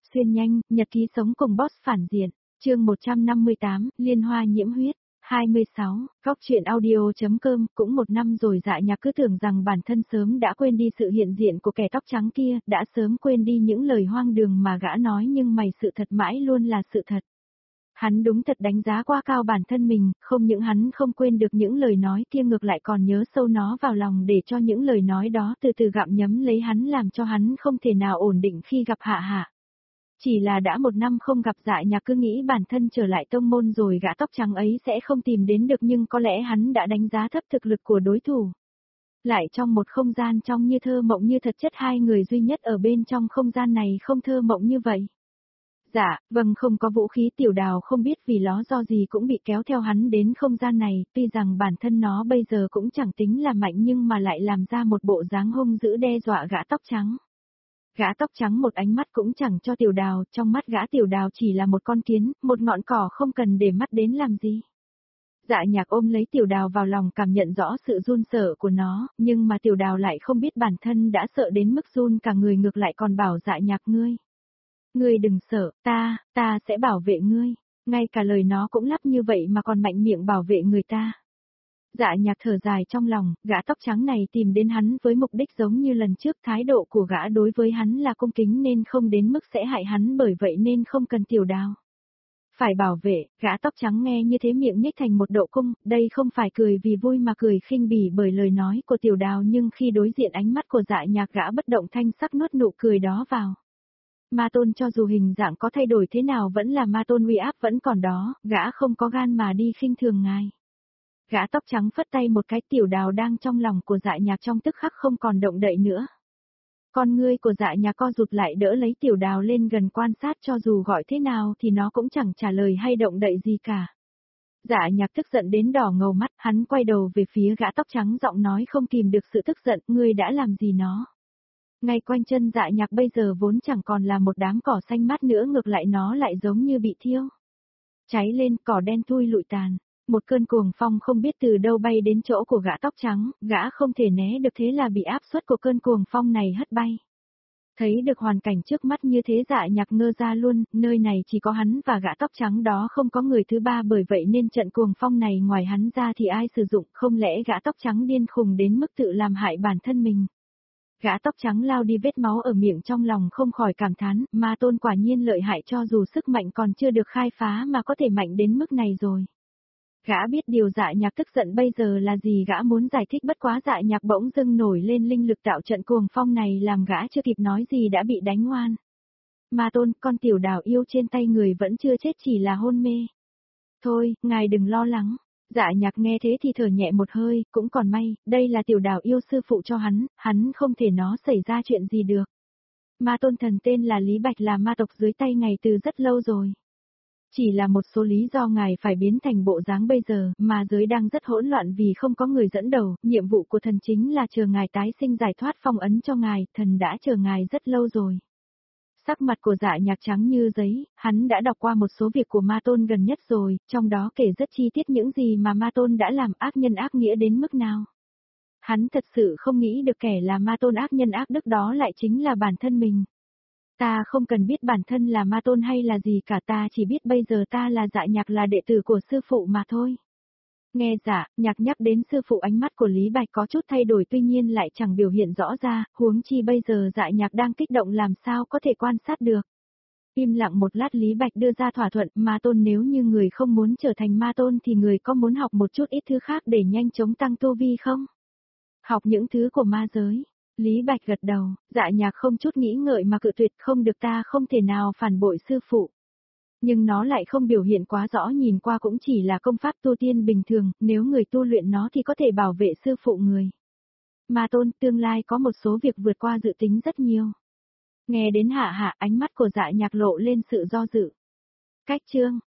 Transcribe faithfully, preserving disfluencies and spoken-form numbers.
xuyên nhanh, nhật ký sống cùng boss phản diện. Chương một trăm năm mươi tám, Liên Hoa nhiễm huyết. hai mươi sáu, Góc truyện audio.com. Cũng một năm rồi Dạ Nhạc cứ tưởng rằng bản thân sớm đã quên đi sự hiện diện của kẻ tóc trắng kia, đã sớm quên đi những lời hoang đường mà gã nói, nhưng mày sự thật mãi luôn là sự thật. Hắn đúng thật đánh giá quá cao bản thân mình, không những hắn không quên được những lời nói kia, ngược lại còn nhớ sâu nó vào lòng để cho những lời nói đó từ từ gặm nhấm lấy hắn, làm cho hắn không thể nào ổn định khi gặp Hạ Hạ. Chỉ là đã một năm không gặp, Dạ Nhạc cứ nghĩ bản thân trở lại tông môn rồi gã tóc trắng ấy sẽ không tìm đến được, nhưng có lẽ hắn đã đánh giá thấp thực lực của đối thủ. Lại trong một không gian trong như thơ mộng như thật chất, hai người duy nhất ở bên trong không gian này không thơ mộng như vậy. Dạ, vâng, không có vũ khí. Tiểu Đào không biết vì lý do gì cũng bị kéo theo hắn đến không gian này, tuy rằng bản thân nó bây giờ cũng chẳng tính là mạnh nhưng mà lại làm ra một bộ dáng hung dữ đe dọa gã tóc trắng. Gã tóc trắng một ánh mắt cũng chẳng cho Tiểu Đào, trong mắt gã Tiểu Đào chỉ là một con kiến, một ngọn cỏ không cần để mắt đến làm gì. Dạ Nhạc ôm lấy Tiểu Đào vào lòng, cảm nhận rõ sự run sợ của nó, nhưng mà Tiểu Đào lại không biết bản thân đã sợ đến mức run cả người, ngược lại còn bảo Dạ Nhạc: ngươi. Ngươi đừng sợ, ta, ta sẽ bảo vệ ngươi. Ngay cả lời nó cũng lắp như vậy mà còn mạnh miệng bảo vệ người ta. Dạ Nhạc thở dài trong lòng, gã tóc trắng này tìm đến hắn với mục đích giống như lần trước, thái độ của gã đối với hắn là cung kính nên không đến mức sẽ hại hắn, bởi vậy nên không cần Tiểu Đào phải bảo vệ. Gã tóc trắng nghe như thế miệng nhếch thành một độ cung, đây không phải cười vì vui mà cười khinh bỉ bởi lời nói của Tiểu Đào, nhưng khi đối diện ánh mắt của Dạ Nhạc, gã bất động thanh sắc nuốt nụ cười đó vào. Ma tôn cho dù hình dạng có thay đổi thế nào vẫn là ma tôn, uy áp vẫn còn đó, gã không có gan mà đi khinh thường ngài. Gã tóc trắng phất tay một cái, Tiểu Đào đang trong lòng của Dạ Nhạc trong tức khắc không còn động đậy nữa. Con ngươi của Dạ Nhạc co rụt lại, đỡ lấy Tiểu Đào lên gần quan sát, cho dù gọi thế nào thì nó cũng chẳng trả lời hay động đậy gì cả. Dạ Nhạc tức giận đến đỏ ngầu mắt, hắn quay đầu về phía gã tóc trắng, giọng nói không kìm được sự tức giận: ngươi đã làm gì nó? Ngay quanh chân Dạ Nhạc bây giờ vốn chẳng còn là một đám cỏ xanh mát nữa, ngược lại nó lại giống như bị thiêu cháy lên, cỏ đen thui lụi tàn. Một cơn cuồng phong không biết từ đâu bay đến chỗ của gã tóc trắng, gã không thể né được, thế là bị áp suất của cơn cuồng phong này hất bay. Thấy được hoàn cảnh trước mắt như thế, Dạ Nhạc ngơ ra luôn, nơi này chỉ có hắn và gã tóc trắng đó, không có người thứ ba, bởi vậy nên trận cuồng phong này ngoài hắn ra thì ai sử dụng, không lẽ gã tóc trắng điên khùng đến mức tự làm hại bản thân mình. Gã tóc trắng lao đi vết máu ở miệng, trong lòng không khỏi cảm thán, ma tôn quả nhiên lợi hại, cho dù sức mạnh còn chưa được khai phá mà có thể mạnh đến mức này rồi. Gã biết điều Dạ Nhạc tức giận bây giờ là gì, gã muốn giải thích, bất quá Dạ Nhạc bỗng dưng nổi lên linh lực tạo trận cuồng phong này, làm gã chưa kịp nói gì đã bị đánh ngoan. Ma tôn, con Tiểu Đào yêu trên tay người vẫn chưa chết, chỉ là hôn mê. Thôi, ngài đừng lo lắng. Dạ Nhạc nghe thế thì thở nhẹ một hơi, cũng còn may, đây là Tiểu Đào yêu sư phụ cho hắn, hắn không thể nó xảy ra chuyện gì được. Ma tôn thần tên là Lý Bạch, là ma tộc dưới tay ngài từ rất lâu rồi. Chỉ là một số lý do ngài phải biến thành bộ dáng bây giờ, mà giới đang rất hỗn loạn vì không có người dẫn đầu, nhiệm vụ của thần chính là chờ ngài tái sinh, giải thoát phong ấn cho ngài, thần đã chờ ngài rất lâu rồi. Sắc mặt của Dạ Nhạc trắng như giấy, hắn đã đọc qua một số việc của ma tôn gần nhất rồi, trong đó kể rất chi tiết những gì mà ma tôn đã làm, ác nhân ác nghĩa đến mức nào. Hắn thật sự không nghĩ được kẻ là ma tôn ác nhân ác đức đó lại chính là bản thân mình. Ta không cần biết bản thân là ma tôn hay là gì cả, ta chỉ biết bây giờ ta là Dạ Nhạc, là đệ tử của sư phụ mà thôi. Nghe Dạ Nhạc nhắc đến sư phụ, ánh mắt của Lý Bạch có chút thay đổi, tuy nhiên lại chẳng biểu hiện rõ ra, huống chi bây giờ Dạ Nhạc đang kích động làm sao có thể quan sát được. Im lặng một lát, Lý Bạch đưa ra thỏa thuận: ma tôn, nếu như người không muốn trở thành ma tôn thì người có muốn học một chút ít thứ khác để nhanh chóng tăng tu vi không? Học những thứ của ma giới. Lý Bạch gật đầu. Dạ Nhạc không chút nghĩ ngợi mà cự tuyệt: không được, ta không thể nào phản bội sư phụ. Nhưng nó lại không biểu hiện quá rõ, nhìn qua cũng chỉ là công pháp tu tiên bình thường, nếu người tu luyện nó thì có thể bảo vệ sư phụ người. Ma tôn, tương lai có một số việc vượt qua dự tính rất nhiều. Nghe đến Hạ Hạ, ánh mắt của Dạ Nhạc lộ lên sự do dự. Cách chương